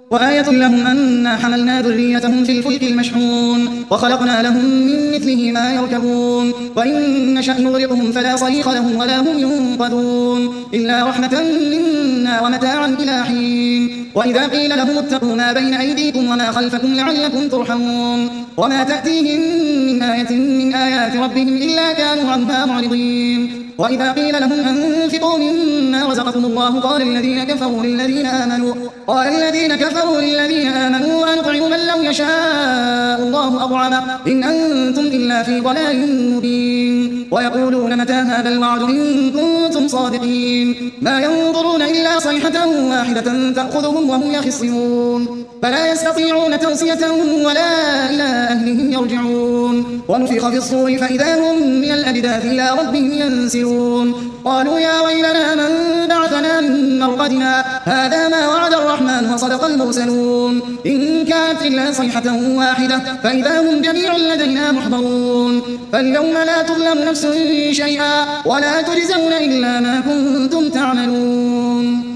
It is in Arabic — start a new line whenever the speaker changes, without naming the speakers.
وآية لهم أنا حملنا ذريتهم في الفلك المشحون وخلقنا لهم من مثله ما يركبون وإن نشأ نغرقهم فلا صريخ لهم ولا هم ينقذون إلا رحمة منا ومتاعا إلى حين وإذا قيل لهم اتقوا ما بين أيديكم وما خلفكم لعلكم ترحمون وما تأتيهم من آية من آيات ربهم إلا كانوا عنها معرضين وإذا قيل لهم أنفقوا مما رزقكم الله قال الذين كفروا للذين آمنوا أنطعم من لو يشاء الله أطعمه إن أنتم إلا في ضلال مبين ويقولون متى هذا الوعد إن كنتم صادقين ما ينظرون إلا صيحة واحدة تأخذهم وهم يخصمون فلا يستطيعون توصية ولا إلى أهلهم يرجعون ونفخ في الصور فإذا هم من الأجداث إلى ربهم ينسلون قالوا يا ويلنا من بعثنا من مرقدنا هذا ما وعد الرحمن وصدق المرسلون إن كانت إلا صيحة واحدة فإذا هم جميع لدينا محضرون فاليوم لا تظلم نفس شيئا ولا تجزون إلا ما كنتم تعملون